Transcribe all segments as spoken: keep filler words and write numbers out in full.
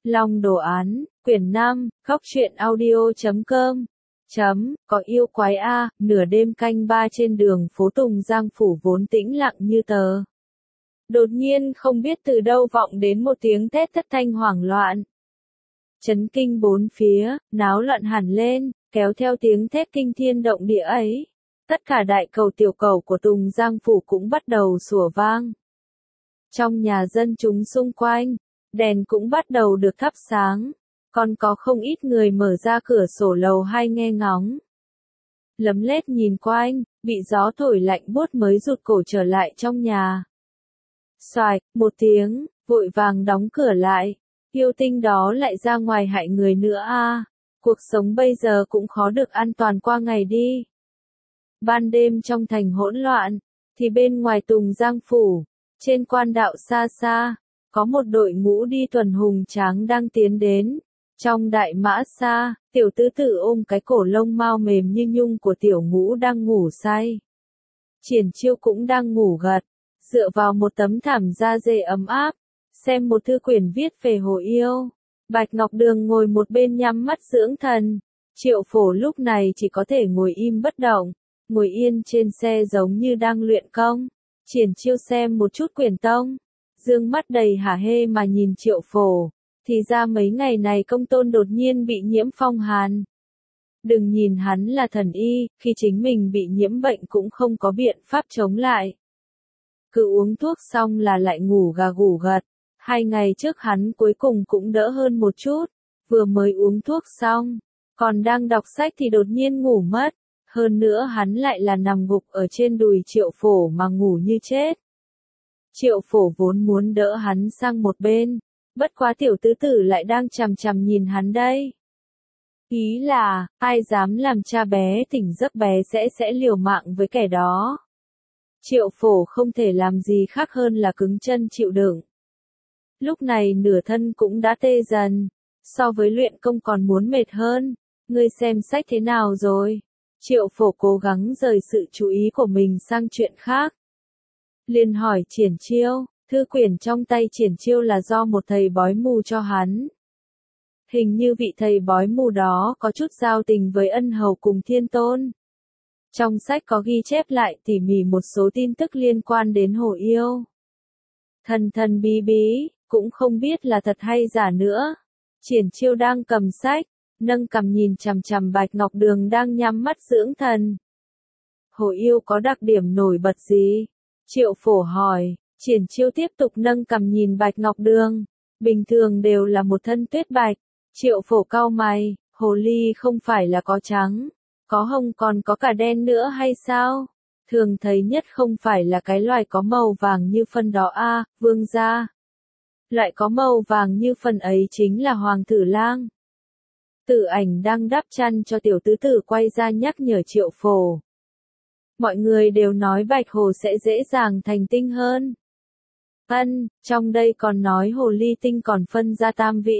Long đồ án, quyển năm, khóc chuyện audio chấm com. Chấm, có yêu quái a, nửa đêm canh ba trên đường phố Tùng Giang Phủ vốn tĩnh lặng như tờ. Đột nhiên không biết từ đâu vọng đến một tiếng thét thất thanh hoảng loạn. Chấn kinh bốn phía, náo loạn hẳn lên, kéo theo tiếng thét kinh thiên động địa ấy. Tất cả đại cầu tiểu cầu của Tùng Giang Phủ cũng bắt đầu sủa vang. Trong nhà dân chúng xung quanh, đèn cũng bắt đầu được thắp sáng, còn có không ít người mở ra cửa sổ lầu hai nghe ngóng. Lấm lét nhìn quanh, bị gió thổi lạnh buốt mới rụt cổ trở lại trong nhà. Xoài, một tiếng, vội vàng đóng cửa lại, yêu tinh đó lại ra ngoài hại người nữa a, cuộc sống bây giờ cũng khó được an toàn qua ngày đi. Ban đêm trong thành hỗn loạn, thì bên ngoài Tùng Giang Phủ, trên quan đạo xa xa, có một đội ngũ đi tuần hùng tráng đang tiến đến. Trong đại mã xa, tiểu tứ tử ôm cái cổ lông mao mềm như nhung của tiểu ngũ đang ngủ say. Triển Chiêu cũng đang ngủ gật, dựa vào một tấm thảm da dê ấm áp, xem một thư quyển viết về Hồ Yêu. Bạch Ngọc Đường ngồi một bên nhắm mắt dưỡng thần. Triệu Phổ lúc này chỉ có thể ngồi im bất động, ngồi yên trên xe giống như đang luyện công. Triển Chiêu xem một chút quyển tông, dương mắt đầy hả hê mà nhìn Triệu Phổ. Thì ra mấy ngày này Công Tôn đột nhiên bị nhiễm phong hàn. Đừng nhìn hắn là thần y, khi chính mình bị nhiễm bệnh cũng không có biện pháp chống lại. Cứ uống thuốc xong là lại ngủ gà gù gật. Hai ngày trước hắn cuối cùng cũng đỡ hơn một chút, vừa mới uống thuốc xong, còn đang đọc sách thì đột nhiên ngủ mất. Hơn nữa hắn lại là nằm gục ở trên đùi Triệu Phổ mà ngủ như chết. Triệu Phổ vốn muốn đỡ hắn sang một bên, bất quá tiểu tứ tử lại đang chằm chằm nhìn hắn đây. Ý là, ai dám làm cha bé tỉnh giấc bé sẽ sẽ liều mạng với kẻ đó. Triệu Phổ không thể làm gì khác hơn là cứng chân chịu đựng. Lúc này nửa thân cũng đã tê dần, so với luyện công còn muốn mệt hơn. Ngươi xem sách thế nào rồi? Triệu Phổ cố gắng rời sự chú ý của mình sang chuyện khác. Liền hỏi Triển Chiêu, thư quyển trong tay Triển Chiêu là do một thầy bói mù cho hắn. Hình như vị thầy bói mù đó có chút giao tình với Ân Hầu cùng Thiên Tôn. Trong sách có ghi chép lại tỉ mỉ một số tin tức liên quan đến Hồ Yêu. Thần thần bí bí, cũng không biết là thật hay giả nữa. Triển Chiêu đang cầm sách, nâng cằm nhìn chằm chằm Bạch Ngọc Đường đang nhắm mắt dưỡng thần. Hồ Yêu có đặc điểm nổi bật gì? Triệu Phổ hỏi. Triển Chiêu tiếp tục nâng cằm nhìn Bạch Ngọc Đường. Bình thường đều là một thân tuyết bạch. Triệu Phổ cau mày, hồ ly không phải là có trắng, có hồng còn có cả đen nữa hay sao? Thường thấy nhất không phải là cái loài có màu vàng như phân đó a, à, vương gia. Loại có màu vàng như phần ấy chính là Hoàng Tử Lang. Tử Ảnh đang đắp chăn cho tiểu tứ tử quay ra nhắc nhở Triệu Phổ. Mọi người đều nói bạch hồ sẽ dễ dàng thành tinh hơn. Ân, trong đây còn nói hồ ly tinh còn phân ra tam vĩ,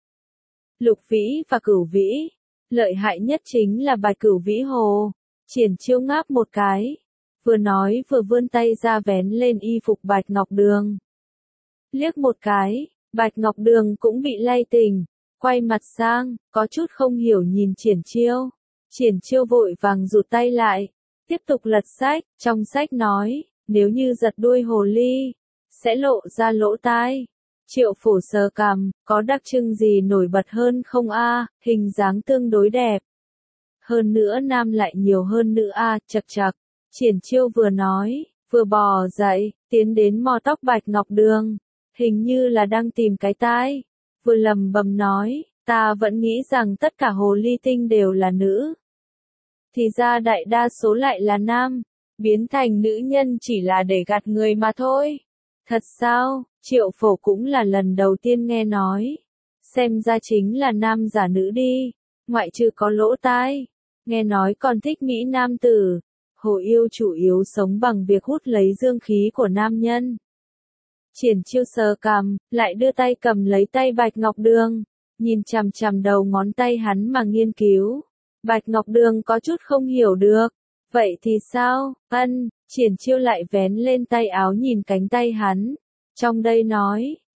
lục vĩ và cửu vĩ. Lợi hại nhất chính là bạch cửu vĩ hồ. Triển Chiêu ngáp một cái, vừa nói vừa vươn tay ra vén lên y phục Bạch Ngọc Đường. Liếc một cái, Bạch Ngọc Đường cũng bị lay tỉnh, quay mặt sang, có chút không hiểu nhìn Triển Chiêu. Triển Chiêu vội vàng rụt tay lại, tiếp tục lật sách, trong sách nói, nếu như giật đuôi hồ ly, sẽ lộ ra lỗ tai. Triệu Phổ sờ cằm, có đặc trưng gì nổi bật hơn không a? À, hình dáng tương đối đẹp. Hơn nữa nam lại nhiều hơn nữ a, à, chật chật. Triển Chiêu vừa nói, vừa bò dậy, tiến đến mò tóc Bạch Ngọc Đường, hình như là đang tìm cái tai, vừa lầm bầm nói, ta vẫn nghĩ rằng tất cả hồ ly tinh đều là nữ. Thì ra đại đa số lại là nam, biến thành nữ nhân chỉ là để gạt người mà thôi. Thật sao? Triệu Phổ cũng là lần đầu tiên nghe nói. Xem ra chính là nam giả nữ đi, ngoại trừ có lỗ tai. Nghe nói còn thích mỹ nam tử. Hồ Yêu chủ yếu sống bằng việc hút lấy dương khí của nam nhân. Triển Chiêu sờ cằm, lại đưa tay cầm lấy tay Bạch Ngọc Đường, nhìn chằm chằm đầu ngón tay hắn mà nghiên cứu. Bạch Ngọc Đường có chút không hiểu được. Vậy thì sao? Ân, Triển Chiêu lại vén lên tay áo nhìn cánh tay hắn. Trong đây nói,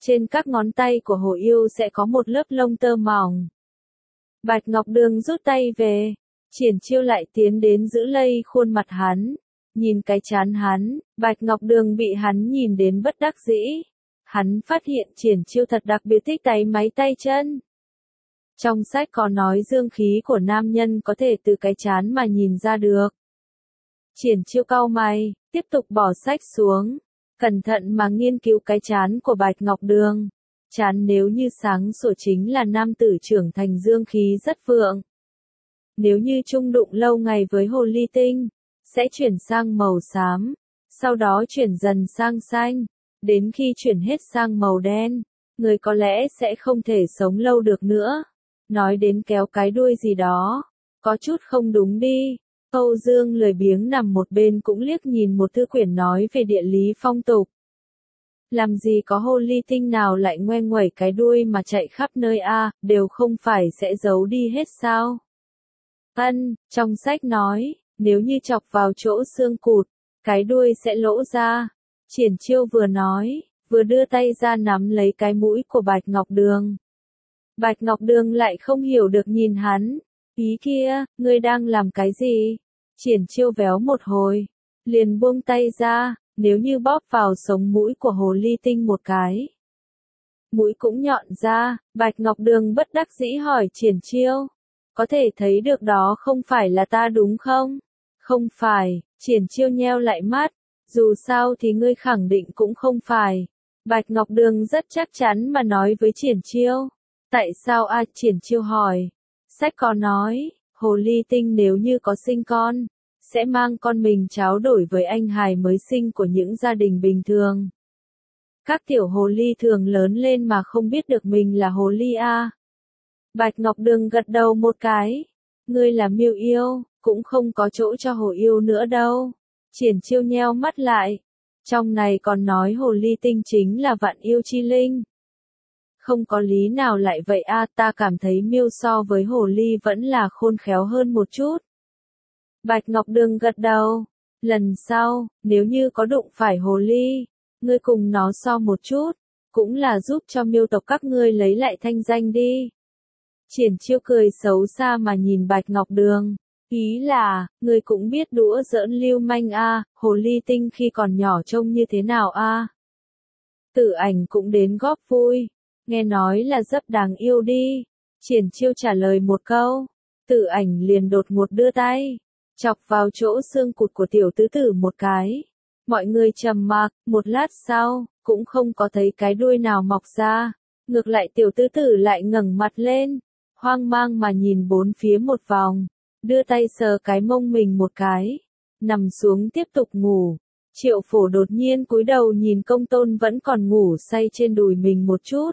trên các ngón tay của hồ yêu sẽ có một lớp lông tơ mỏng. Bạch Ngọc Đường rút tay về, Triển Chiêu lại tiến đến giữ lấy khuôn mặt hắn, nhìn cái trán hắn, Bạch Ngọc Đường bị hắn nhìn đến bất đắc dĩ. Hắn phát hiện Triển Chiêu thật đặc biệt thích tay máy tay chân. Trong sách có nói dương khí của nam nhân có thể từ cái trán mà nhìn ra được. Triển Chiêu cau mày, tiếp tục bỏ sách xuống, cẩn thận mà nghiên cứu cái trán của Bạch Ngọc Đường. Trán nếu như sáng sủa chính là nam tử trưởng thành dương khí rất vượng. Nếu như chung đụng lâu ngày với hồ ly tinh, sẽ chuyển sang màu xám, sau đó chuyển dần sang xanh, đến khi chuyển hết sang màu đen, người có lẽ sẽ không thể sống lâu được nữa. Nói đến kéo cái đuôi gì đó, có chút không đúng đi. Âu Dương lười biếng nằm một bên cũng liếc nhìn một thư quyển nói về địa lý phong tục. Làm gì có hồ ly tinh nào lại ngoe nguẩy cái đuôi mà chạy khắp nơi a, đều không phải sẽ giấu đi hết sao? Ân, trong sách nói, nếu như chọc vào chỗ xương cụt, cái đuôi sẽ lỗ ra. Triển Chiêu vừa nói, vừa đưa tay ra nắm lấy cái mũi của Bạch Ngọc Đường. Bạch Ngọc Đường lại không hiểu được nhìn hắn. Ý kia, ngươi đang làm cái gì? Triển Chiêu véo một hồi, liền buông tay ra, nếu như bóp vào sống mũi của hồ ly tinh một cái. Mũi cũng nhọn ra, Bạch Ngọc Đường bất đắc dĩ hỏi Triển Chiêu. Có thể thấy được đó không phải là ta đúng không? Không phải, Triển Chiêu nheo lại mắt, dù sao thì ngươi khẳng định cũng không phải. Bạch Ngọc Đường rất chắc chắn mà nói với Triển Chiêu. Tại sao a? Triển Chiêu hỏi. Sách có nói, hồ ly tinh nếu như có sinh con, sẽ mang con mình tráo đổi với anh hài mới sinh của những gia đình bình thường. Các tiểu hồ ly thường lớn lên mà không biết được mình là hồ ly a. Bạch Ngọc Đường gật đầu một cái. Ngươi là miêu yêu, cũng không có chỗ cho hồ yêu nữa đâu. Triển Chiêu nheo mắt lại. Trong này còn nói hồ ly tinh chính là vạn yêu chi linh. Không có lý nào lại vậy a, ta cảm thấy miêu so với hồ ly vẫn là khôn khéo hơn một chút. Bạch Ngọc Đường gật đầu. Lần sau, nếu như có đụng phải hồ ly, ngươi cùng nó so một chút, cũng là giúp cho miêu tộc các ngươi lấy lại thanh danh đi. Triển Chiêu cười xấu xa mà nhìn Bạch Ngọc Đường. Ý là, ngươi cũng biết đũa giỡn lưu manh a, hồ ly tinh khi còn nhỏ trông như thế nào a? Tử Ảnh cũng đến góp vui. Nghe nói là rất đáng yêu đi. Triển Chiêu trả lời một câu. Tử Ảnh liền đột ngột đưa tay, chọc vào chỗ xương cụt của tiểu tứ tử một cái. Mọi người trầm mặc, một lát sau, cũng không có thấy cái đuôi nào mọc ra. Ngược lại tiểu tứ tử lại ngẩng mặt lên, hoang mang mà nhìn bốn phía một vòng, đưa tay sờ cái mông mình một cái, nằm xuống tiếp tục ngủ. Triệu Phổ đột nhiên cúi đầu nhìn Công Tôn vẫn còn ngủ say trên đùi mình một chút.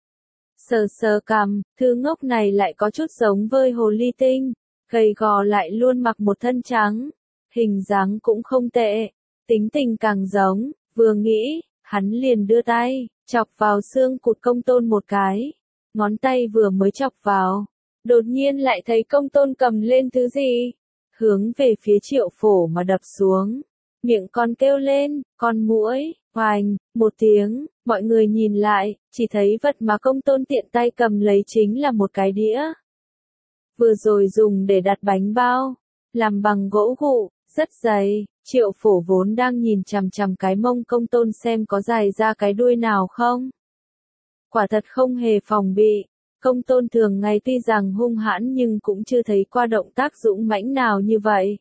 Sờ sờ cằm, thứ ngốc này lại có chút giống với hồ ly tinh, gầy gò lại luôn mặc một thân trắng, hình dáng cũng không tệ, tính tình càng giống, vừa nghĩ, hắn liền đưa tay, chọc vào xương cụt Công Tôn một cái, ngón tay vừa mới chọc vào, đột nhiên lại thấy Công Tôn cầm lên thứ gì, hướng về phía Triệu Phổ mà đập xuống, miệng còn kêu lên, con muỗi, hoành, một tiếng, mọi người nhìn lại, chỉ thấy vật mà Công Tôn tiện tay cầm lấy chính là một cái đĩa. Vừa rồi dùng để đặt bánh bao, làm bằng gỗ gụ, rất dày. Triệu Phổ vốn đang nhìn chằm chằm cái mông Công Tôn xem có dài ra cái đuôi nào không. Quả thật không hề phòng bị. Công Tôn thường ngày tuy rằng hung hãn nhưng cũng chưa thấy qua động tác dũng mãnh nào như vậy.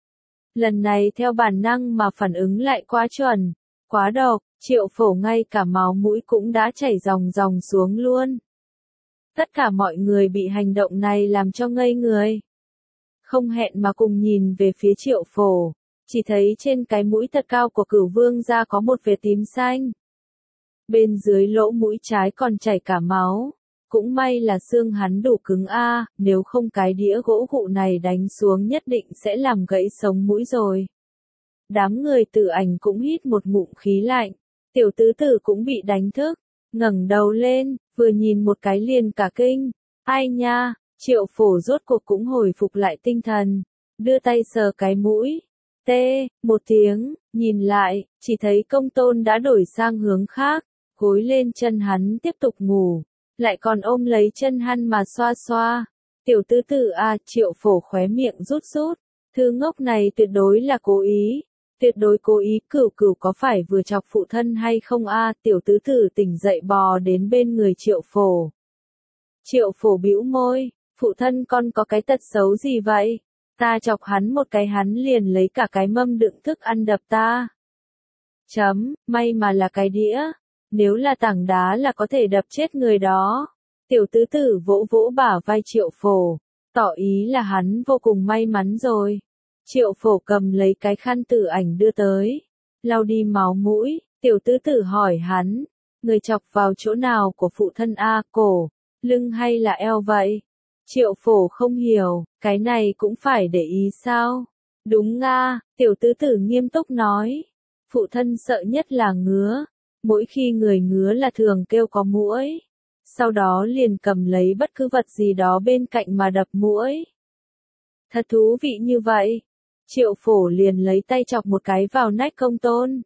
Lần này theo bản năng mà phản ứng lại quá chuẩn, quá độc, Triệu Phổ ngay cả máu mũi cũng đã chảy ròng ròng xuống luôn. Tất cả mọi người bị hành động này làm cho ngây người. Không hẹn mà cùng nhìn về phía Triệu Phổ, chỉ thấy trên cái mũi thật cao của Cửu Vương gia có một vệt tím xanh. Bên dưới lỗ mũi trái còn chảy cả máu. Cũng may là xương hắn đủ cứng a, nếu không cái đĩa gỗ gụ này đánh xuống nhất định sẽ làm gãy sống mũi rồi. Đám người Tử Ảnh cũng hít một ngụm khí lạnh, tiểu tứ tử cũng bị đánh thức, ngẩng đầu lên, vừa nhìn một cái liền cả kinh, ai nha, Triệu Phổ rốt cuộc cũng hồi phục lại tinh thần, đưa tay sờ cái mũi, tê, một tiếng, nhìn lại, chỉ thấy Công Tôn đã đổi sang hướng khác, gối lên chân hắn tiếp tục ngủ, lại còn ôm lấy chân hắn mà xoa xoa. Tiểu tứ tử à, Triệu Phổ khóe miệng rút rút, thứ ngốc này tuyệt đối là cố ý, tuyệt đối cố ý. Cửu Cửu có phải vừa chọc phụ thân hay không a? Tiểu tứ tử tỉnh dậy bò đến bên người Triệu Phổ. Triệu Phổ bĩu môi, phụ thân con có cái tật xấu gì vậy? Ta chọc hắn một cái hắn liền lấy cả cái mâm đựng thức ăn đập ta. Chấm, may mà là cái đĩa, nếu là tảng đá là có thể đập chết người đó. Tiểu tứ tử vỗ vỗ bả vai Triệu Phổ, tỏ ý là hắn vô cùng may mắn rồi. Triệu Phổ cầm lấy cái khăn tử ảnh đưa tới, lau đi máu mũi, tiểu tứ tử hỏi hắn, người chọc vào chỗ nào của phụ thân a? Cổ, lưng hay là eo vậy? Triệu Phổ không hiểu, cái này cũng phải để ý sao? Đúng nga, tiểu tứ tử nghiêm túc nói, phụ thân sợ nhất là ngứa, mỗi khi người ngứa là thường kêu có muỗi, sau đó liền cầm lấy bất cứ vật gì đó bên cạnh mà đập muỗi. Thật thú vị như vậy. Triệu Phổ liền lấy tay chọc một cái vào nách Công Tôn.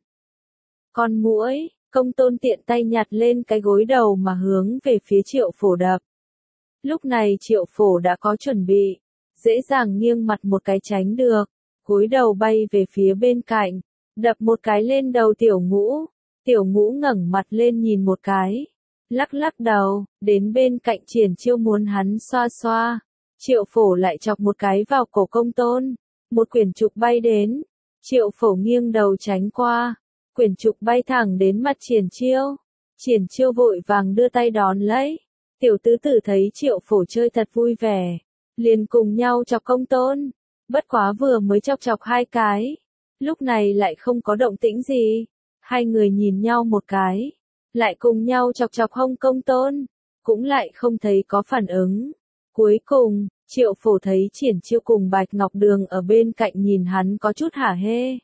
Con muỗi, Công Tôn tiện tay nhặt lên cái gối đầu mà hướng về phía Triệu Phổ đập. Lúc này Triệu Phổ đã có chuẩn bị, dễ dàng nghiêng mặt một cái tránh được, gối đầu bay về phía bên cạnh, đập một cái lên đầu Tiểu Ngũ. Tiểu Ngũ ngẩng mặt lên nhìn một cái, lắc lắc đầu, đến bên cạnh Triển Chiêu muốn hắn xoa xoa. Triệu Phổ lại chọc một cái vào cổ Công Tôn, một quyển trục bay đến, Triệu Phổ nghiêng đầu tránh qua, quyển trục bay thẳng đến mặt Triển Chiêu. Triển Chiêu vội vàng đưa tay đón lấy. Tiểu tứ tử thấy Triệu Phổ chơi thật vui vẻ, liền cùng nhau chọc Công Tôn, bất quá vừa mới chọc chọc hai cái, lúc này lại không có động tĩnh gì, hai người nhìn nhau một cái, lại cùng nhau chọc chọc hông Công Tôn, cũng lại không thấy có phản ứng. Cuối cùng, Triệu Phổ thấy Triển Chiêu cùng Bạch Ngọc Đường ở bên cạnh nhìn hắn có chút hả hê.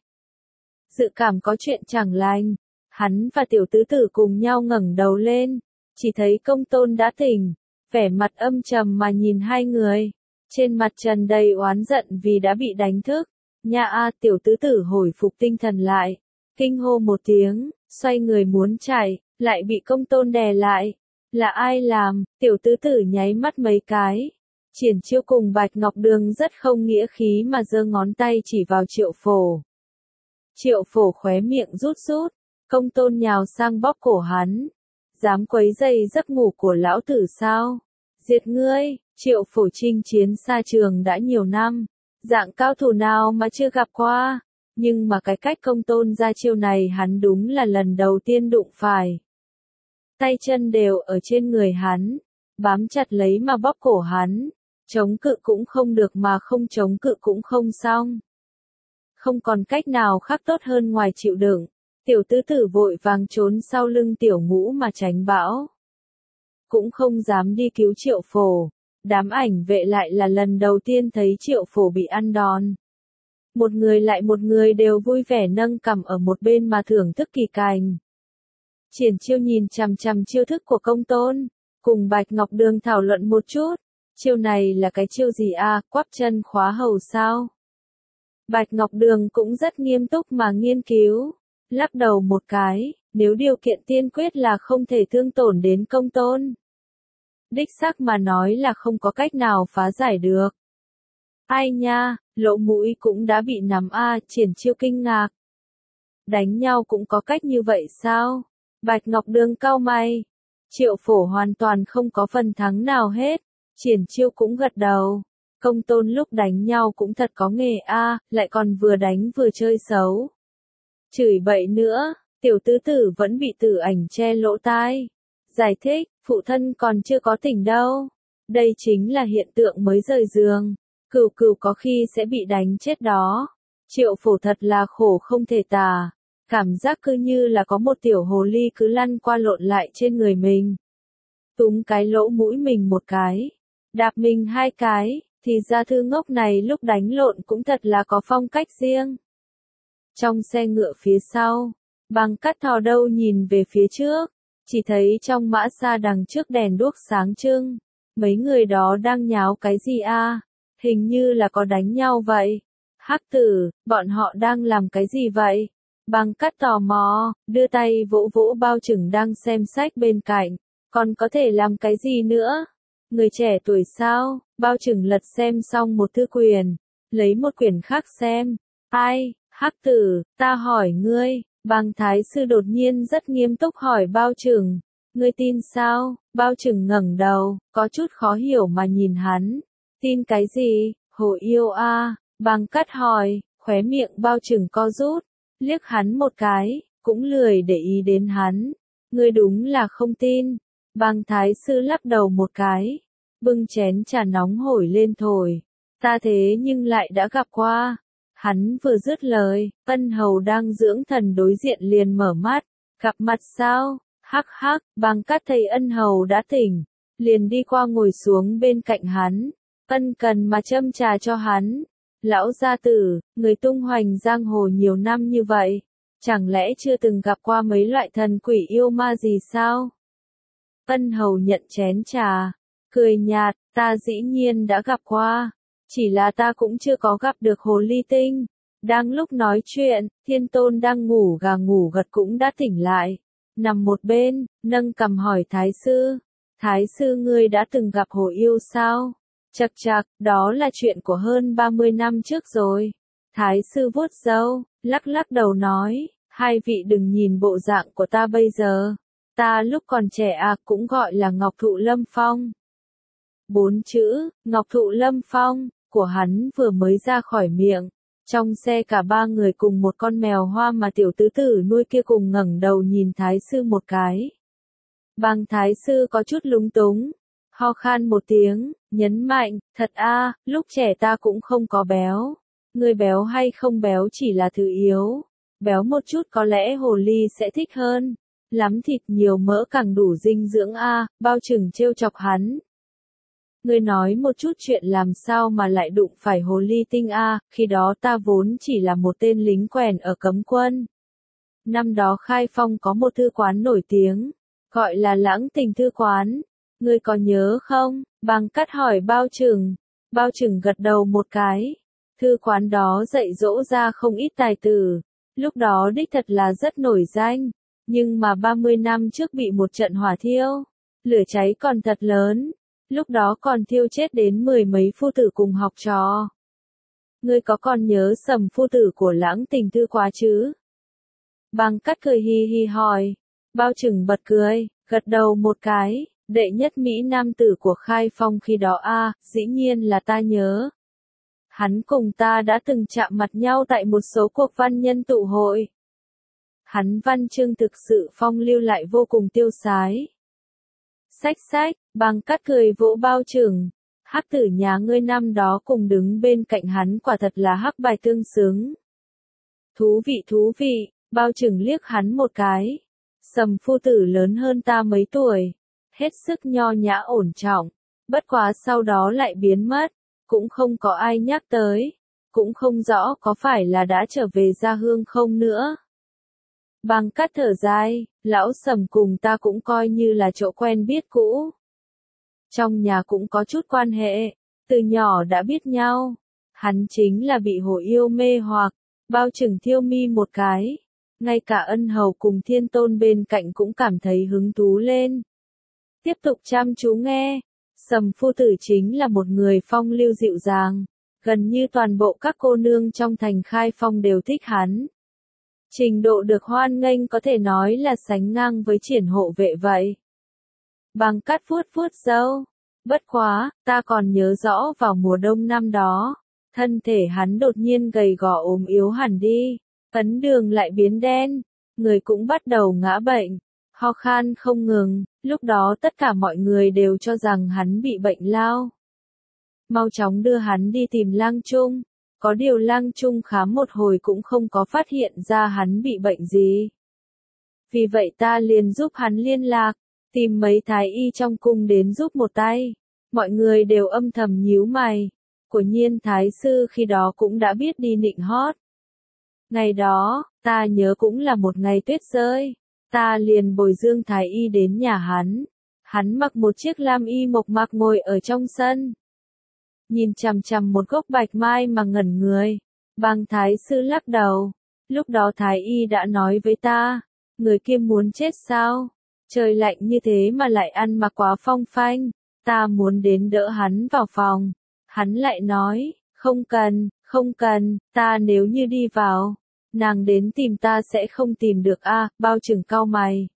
Dự cảm có chuyện chẳng lành, hắn và tiểu tứ tử cùng nhau ngẩng đầu lên, chỉ thấy Công Tôn đã tỉnh, vẻ mặt âm trầm mà nhìn hai người, trên mặt tràn đầy oán giận vì đã bị đánh thức. Nha a, tiểu tứ tử hồi phục tinh thần lại, kinh hô một tiếng, xoay người muốn chạy, lại bị Công Tôn đè lại. Là ai làm? Tiểu tứ tử nháy mắt mấy cái. Triển Chiêu cùng Bạch Ngọc Đường rất không nghĩa khí mà giơ ngón tay chỉ vào Triệu Phổ. Triệu Phổ khóe miệng rút rút, Công Tôn nhào sang bóp cổ hắn. Dám quấy rầy giấc ngủ của lão tử sao? Diệt ngươi! Triệu Phổ chinh chiến xa trường đã nhiều năm, dạng cao thủ nào mà chưa gặp qua, nhưng mà cái cách Công Tôn ra chiêu này hắn đúng là lần đầu tiên đụng phải. Tay chân đều ở trên người hắn, bám chặt lấy mà bóp cổ hắn, chống cự cũng không được mà không chống cự cũng không xong. Không còn cách nào khác tốt hơn ngoài chịu đựng, tiểu tứ tử vội vàng trốn sau lưng Tiểu Ngũ mà tránh bão. Cũng không dám đi cứu Triệu Phổ, đám ảnh vệ lại là lần đầu tiên thấy Triệu Phổ bị ăn đòn. Một người lại một người đều vui vẻ nâng cằm ở một bên mà thưởng thức kỳ cảnh. Triển Chiêu nhìn chằm chằm chiêu thức của Công Tôn, cùng Bạch Ngọc Đường thảo luận một chút, chiêu này là cái chiêu gì a? Quắp chân khóa hầu sao? Bạch Ngọc Đường cũng rất nghiêm túc mà nghiên cứu, lắc đầu một cái, nếu điều kiện tiên quyết là không thể thương tổn đến Công Tôn. Đích xác mà nói là không có cách nào phá giải được. Ai nha, lỗ mũi cũng đã bị nắm a, Triển Chiêu kinh ngạc. Đánh nhau cũng có cách như vậy sao? Bạch Ngọc Đường cau mày. Triệu Phổ hoàn toàn không có phần thắng nào hết. Triển Chiêu cũng gật đầu. Công Tôn lúc đánh nhau cũng thật có nghề a, lại còn vừa đánh vừa chơi xấu. Chửi bậy nữa, tiểu tứ tử vẫn bị tử ảnh che lỗ tai. Giải thích, phụ thân còn chưa có tỉnh đâu. Đây chính là hiện tượng mới rời giường. Cửu Cửu có khi sẽ bị đánh chết đó. Triệu Phổ thật là khổ không thể tả. Cảm giác cứ như là có một tiểu hồ ly cứ lăn qua lộn lại trên người mình. Túm cái lỗ mũi mình một cái. Đạp mình hai cái, thì ra thư ngốc này lúc đánh lộn cũng thật là có phong cách riêng. Trong xe ngựa phía sau, Bằng Cắt thò đâu nhìn về phía trước, chỉ thấy trong mã xa đằng trước đèn đuốc sáng trưng. Mấy người đó đang nháo cái gì a? Hình như là có đánh nhau vậy. Hắc tử, bọn họ đang làm cái gì vậy? Bàng Cát tò mò, đưa tay vỗ vỗ Bao Trừng đang xem sách bên cạnh. Còn có thể làm cái gì nữa? Người trẻ tuổi sao? Bao Trừng lật xem xong một thư quyển, lấy một quyển khác xem. Ai, Hắc Tử, ta hỏi ngươi. Bàng Thái Sư đột nhiên rất nghiêm túc hỏi Bao Trừng. Ngươi tin sao? Bao Trừng ngẩng đầu, có chút khó hiểu mà nhìn hắn. Tin cái gì? Hồ yêu a? À? Bàng Cát hỏi, khóe miệng Bao Trừng co rút, liếc hắn một cái, cũng lười để ý đến hắn. Ngươi đúng là không tin. Bàng Thái Sư lắc đầu một cái, bưng chén trà nóng hổi lên thổi. Ta thế nhưng lại đã gặp qua. Hắn vừa dứt lời, Ân Hầu đang dưỡng thần đối diện liền mở mắt. Gặp mặt sao? Hắc hắc, Bàng Cát thấy Ân Hầu đã tỉnh, liền đi qua ngồi xuống bên cạnh hắn. Ân cần mà châm trà cho hắn. Lão gia tử, người tung hoành giang hồ nhiều năm như vậy, chẳng lẽ chưa từng gặp qua mấy loại thần quỷ yêu ma gì sao? Ân Hầu nhận chén trà, cười nhạt, ta dĩ nhiên đã gặp qua, chỉ là ta cũng chưa có gặp được hồ ly tinh. Đang lúc nói chuyện, Thiên Tôn đang ngủ gà ngủ gật cũng đã tỉnh lại, nằm một bên, nâng cằm hỏi Thái Sư. Thái Sư ngươi đã từng gặp hồ yêu sao? Chậc chậc, đó là chuyện của hơn ba mươi năm trước rồi. Thái Sư vuốt râu, lắc lắc đầu nói, hai vị đừng nhìn bộ dạng của ta bây giờ. Ta lúc còn trẻ à cũng gọi là Ngọc Thụ Lâm Phong. Bốn chữ, Ngọc Thụ Lâm Phong, của hắn vừa mới ra khỏi miệng. Trong xe cả ba người cùng một con mèo hoa mà tiểu tứ tử nuôi kia cùng ngẩng đầu nhìn Thái Sư một cái. Bàng Thái Sư có chút lúng túng, ho khan một tiếng, nhấn mạnh, thật a, à, lúc trẻ ta cũng không có béo. Người béo hay không béo chỉ là thứ yếu. Béo một chút có lẽ hồ ly sẽ thích hơn. Lắm thịt nhiều mỡ càng đủ dinh dưỡng a, à, Bao Trừng trêu chọc hắn. Ngươi nói một chút chuyện làm sao mà lại đụng phải hồ ly tinh a, à, khi đó ta vốn chỉ là một tên lính quèn ở cấm quân. Năm đó Khai Phong có một thư quán nổi tiếng, gọi là Lãng Tình Thư Quán. Ngươi có nhớ không? Bàng Cát hỏi Bao Trừng. Bao Trừng gật đầu một cái. Thư quán đó dạy dỗ ra không ít tài tử. Lúc đó đích thật là rất nổi danh. Nhưng mà ba mươi năm trước bị một trận hỏa thiêu. Lửa cháy còn thật lớn. Lúc đó còn thiêu chết đến mười mấy phu tử cùng học trò. Ngươi có còn nhớ Sầm phu tử của Lãng Tình Thư Quán chứ? Bàng Cát cười hi hi hỏi. Bao Trừng bật cười, gật đầu một cái. Đệ nhất Mỹ Nam tử của Khai Phong khi đó a, à, dĩ nhiên là ta nhớ. Hắn cùng ta đã từng chạm mặt nhau tại một số cuộc văn nhân tụ hội. Hắn văn chương thực sự phong lưu lại vô cùng tiêu sái. Xách xách, Bàng Cát cười vỗ Bao Trừng. Hắc tử nhà ngươi năm đó cùng đứng bên cạnh hắn quả thật là hắc bài tương xứng. Thú vị thú vị, Bao Trừng liếc hắn một cái. Sầm phu tử lớn hơn ta mấy tuổi. Hết sức nho nhã ổn trọng, bất quá sau đó lại biến mất, cũng không có ai nhắc tới, cũng không rõ có phải là đã trở về gia hương không nữa. Bàng Cát thở dài, lão Sầm cùng ta cũng coi như là chỗ quen biết cũ. Trong nhà cũng có chút quan hệ, từ nhỏ đã biết nhau, hắn chính là bị hồ yêu mê hoặc. Bao Trừng thiêu mi một cái, ngay cả Ân Hầu cùng Thiên Tôn bên cạnh cũng cảm thấy hứng thú lên. Tiếp tục chăm chú nghe, Sầm phu tử chính là một người phong lưu dịu dàng, gần như toàn bộ các cô nương trong thành Khai Phong đều thích hắn. Trình độ được hoan nghênh có thể nói là sánh ngang với Triển hộ vệ vậy. Bàng Cát vuốt vuốt râu, bất quá, ta còn nhớ rõ vào mùa đông năm đó, thân thể hắn đột nhiên gầy gò ốm yếu hẳn đi, ấn đường lại biến đen, người cũng bắt đầu ngã bệnh. Ho khan không ngừng, lúc đó tất cả mọi người đều cho rằng hắn bị bệnh lao. Mau chóng đưa hắn đi tìm Lang Trung, có điều Lang Trung khám một hồi cũng không có phát hiện ra hắn bị bệnh gì. Vì vậy ta liền giúp hắn liên lạc, tìm mấy thái y trong cung đến giúp một tay. Mọi người đều âm thầm nhíu mày, quả nhiên Thái Sư khi đó cũng đã biết đi nịnh hót. Ngày đó, ta nhớ cũng là một ngày tuyết rơi. Ta liền bồi Dương thái y đến nhà hắn. Hắn mặc một chiếc lam y mộc mạc ngồi ở trong sân. Nhìn chằm chằm một gốc bạch mai mà ngẩn người. Bàng Thái Sư lắc đầu. Lúc đó Thái y đã nói với ta, người kia muốn chết sao? Trời lạnh như thế mà lại ăn mặc quá phong phanh, ta muốn đến đỡ hắn vào phòng. Hắn lại nói, không cần, không cần, ta nếu như đi vào, nàng đến tìm ta sẽ không tìm được a. À, Bao Trừng cau mày.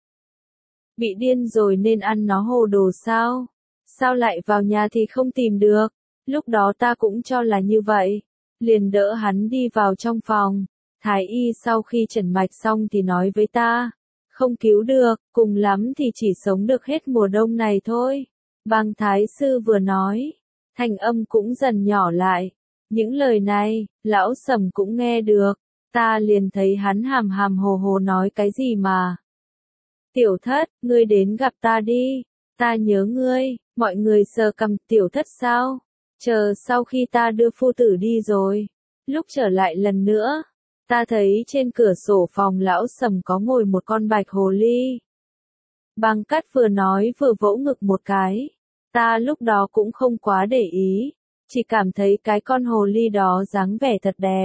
Bị điên rồi nên ăn nó hồ đồ sao? Sao lại vào nhà thì không tìm được? Lúc đó ta cũng cho là như vậy, liền đỡ hắn đi vào trong phòng. Thái y sau khi trần mạch xong thì nói với ta, không cứu được, cùng lắm thì chỉ sống được hết mùa đông này thôi. Bàng thái sư vừa nói, thanh âm cũng dần nhỏ lại. Những lời này, lão Sầm cũng nghe được, ta liền thấy hắn hàm hàm hồ hồ nói cái gì mà. Tiểu thất, ngươi đến gặp ta đi, ta nhớ ngươi. Mọi người sờ cằm. Tiểu thất sao? Chờ sau khi ta đưa phu tử đi rồi. Lúc trở lại lần nữa, ta thấy trên cửa sổ phòng lão Sầm có ngồi một con bạch hồ ly. Bàng Cát vừa nói vừa vỗ ngực một cái. Ta lúc đó cũng không quá để ý, chỉ cảm thấy cái con hồ ly đó dáng vẻ thật đẹp.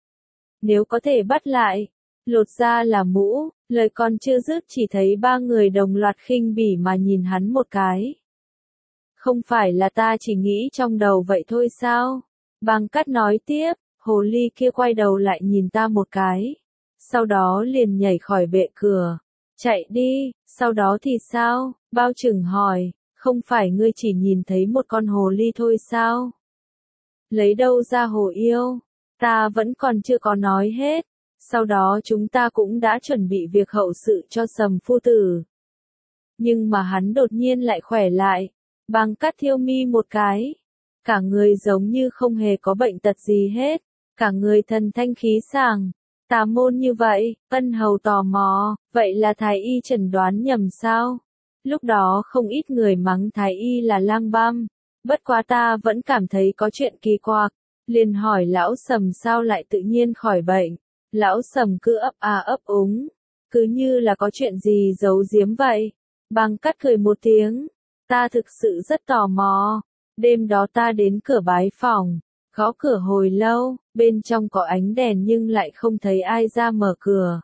Nếu có thể bắt lại, lột ra là mũ, lời còn chưa dứt chỉ thấy ba người đồng loạt khinh bỉ mà nhìn hắn một cái. Không phải là ta chỉ nghĩ trong đầu vậy thôi sao? Bàng Cát nói tiếp, hồ ly kia quay đầu lại nhìn ta một cái. Sau đó liền nhảy khỏi bệ cửa. Chạy đi, sau đó thì sao? Bao Trừng hỏi, không phải ngươi chỉ nhìn thấy một con hồ ly thôi sao? Lấy đâu ra hồ yêu? Ta vẫn còn chưa có nói hết. Sau đó chúng ta cũng đã chuẩn bị việc hậu sự cho Sầm phu tử. Nhưng mà hắn đột nhiên lại khỏe lại. Bàng Cát thiêu mi một cái. Cả người giống như không hề có bệnh tật gì hết. Cả người thần thanh khí sảng. Tà môn như vậy, Ân Hầu tò mò, vậy là Thái y chẩn đoán nhầm sao? Lúc đó không ít người mắng Thái y là lang băm. Bất quá ta vẫn cảm thấy có chuyện kỳ quặc. Liền hỏi lão Sầm sao lại tự nhiên khỏi bệnh. Lão Sầm cứ ấp a ấp úng. Cứ như là có chuyện gì giấu giếm vậy. Bàng Cát cười một tiếng. Ta thực sự rất tò mò. Đêm đó ta đến cửa bái phòng. Gõ cửa hồi lâu, bên trong có ánh đèn nhưng lại không thấy ai ra mở cửa.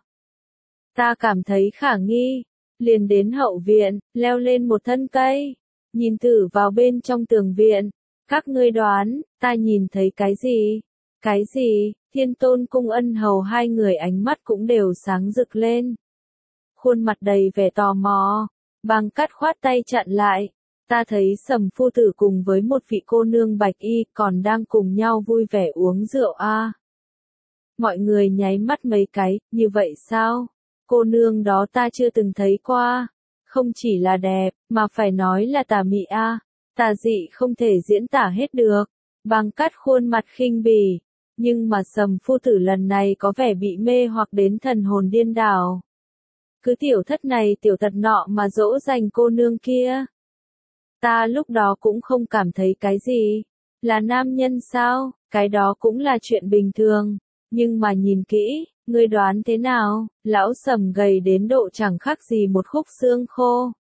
Ta cảm thấy khả nghi, liền đến hậu viện, leo lên một thân cây, nhìn thử vào bên trong tường viện. Các ngươi đoán, ta nhìn thấy cái gì? Cái gì? Thiên Tôn cung Ân Hầu hai người ánh mắt cũng đều sáng rực lên. Khuôn mặt đầy vẻ tò mò, Bàng Cát khoát tay chặn lại. Ta thấy Sầm phu tử cùng với một vị cô nương bạch y còn đang cùng nhau vui vẻ uống rượu a. À. Mọi người nháy mắt mấy cái, như vậy sao? Cô nương đó ta chưa từng thấy qua. Không chỉ là đẹp, mà phải nói là tà mị a. À. Tà dị không thể diễn tả hết được. Bàng Cát khuôn mặt khinh bỉ. Nhưng mà Sầm phu tử lần này có vẻ bị mê hoặc đến thần hồn điên đảo. Cứ tiểu thất này tiểu tật nọ mà dỗ dành cô nương kia. Ta lúc đó cũng không cảm thấy cái gì. Là nam nhân sao? Cái đó cũng là chuyện bình thường. Nhưng mà nhìn kỹ, ngươi đoán thế nào? Lão Sầm gầy đến độ chẳng khác gì một khúc xương khô.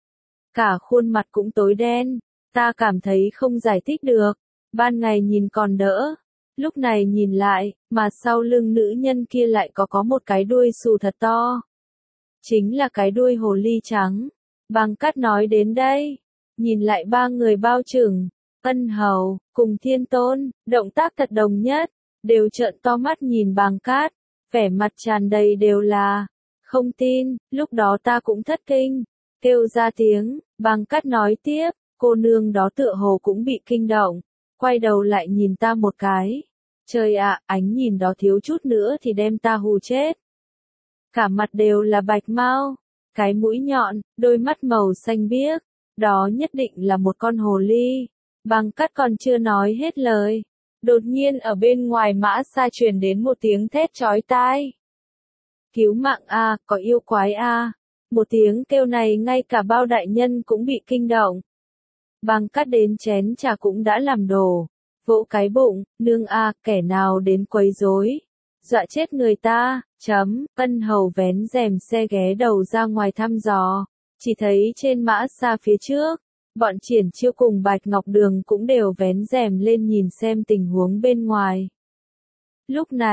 Cả khuôn mặt cũng tối đen. Ta cảm thấy không giải thích được. Ban ngày nhìn còn đỡ. Lúc này nhìn lại, mà sau lưng nữ nhân kia lại có có một cái đuôi xù thật to. Chính là cái đuôi hồ ly trắng. Bàng Cát nói đến đây. Nhìn lại ba người Bao Trừng, Ân Hầu, cùng Thiên Tôn, động tác thật đồng nhất, đều trợn to mắt nhìn Bàng Cát, vẻ mặt tràn đầy đều là, không tin. Lúc đó ta cũng thất kinh, kêu ra tiếng. Bàng Cát nói tiếp, cô nương đó tựa hồ cũng bị kinh động, quay đầu lại nhìn ta một cái. Trời ạ, ánh nhìn đó thiếu chút nữa thì đem ta hù chết. Cả mặt đều là bạch mao, cái mũi nhọn, đôi mắt màu xanh biếc. Đó nhất định là một con hồ ly. Bàng Cát còn chưa nói hết lời. Đột nhiên ở bên ngoài mã xa truyền đến một tiếng thét chói tai. Cứu mạng a, có yêu quái a. Một tiếng kêu này ngay cả Bao đại nhân cũng bị kinh động. Bàng Cát đến chén trà cũng đã làm đổ. Vỗ cái bụng, nương a, kẻ nào đến quấy rối. Dọa chết người ta, chấm, Ân Hầu vén rèm xe ghé đầu ra ngoài thăm dò. Chỉ thấy trên mã xa phía trước, bọn Triển Chiêu cùng Bạch Ngọc Đường cũng đều vén rèm lên nhìn xem tình huống bên ngoài. Lúc này,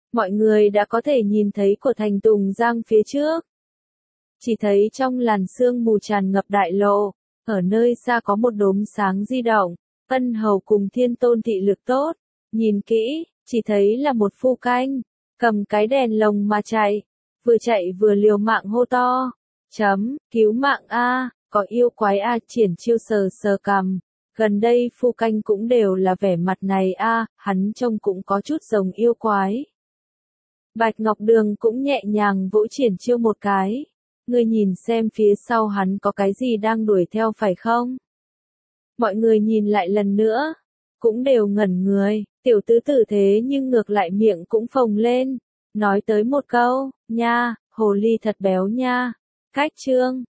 Mọi người đã có thể nhìn thấy của thành Tùng Giang phía trước. Chỉ thấy trong làn sương mù tràn ngập đại lộ, ở nơi xa có một đốm sáng di động, Ân Hầu cùng Thiên Tôn thị lực tốt, nhìn kỹ, chỉ thấy là một phu canh, cầm cái đèn lồng mà chạy, vừa chạy vừa liều mạng hô to, chấm, cứu mạng a, có yêu quái a, triển chiêu sờ sờ cằm, gần đây phu canh cũng đều là vẻ mặt này a, hắn trông cũng có chút giống yêu quái. Bạch Ngọc Đường cũng nhẹ nhàng vỗ triển chiêu một cái. Ngươi nhìn xem phía sau hắn có cái gì đang đuổi theo phải không? Mọi người nhìn lại lần nữa, cũng đều ngẩn người, tiểu tứ tử thế nhưng ngược lại miệng cũng phồng lên, nói tới một câu, nha, hồ ly thật béo nha, cách trương.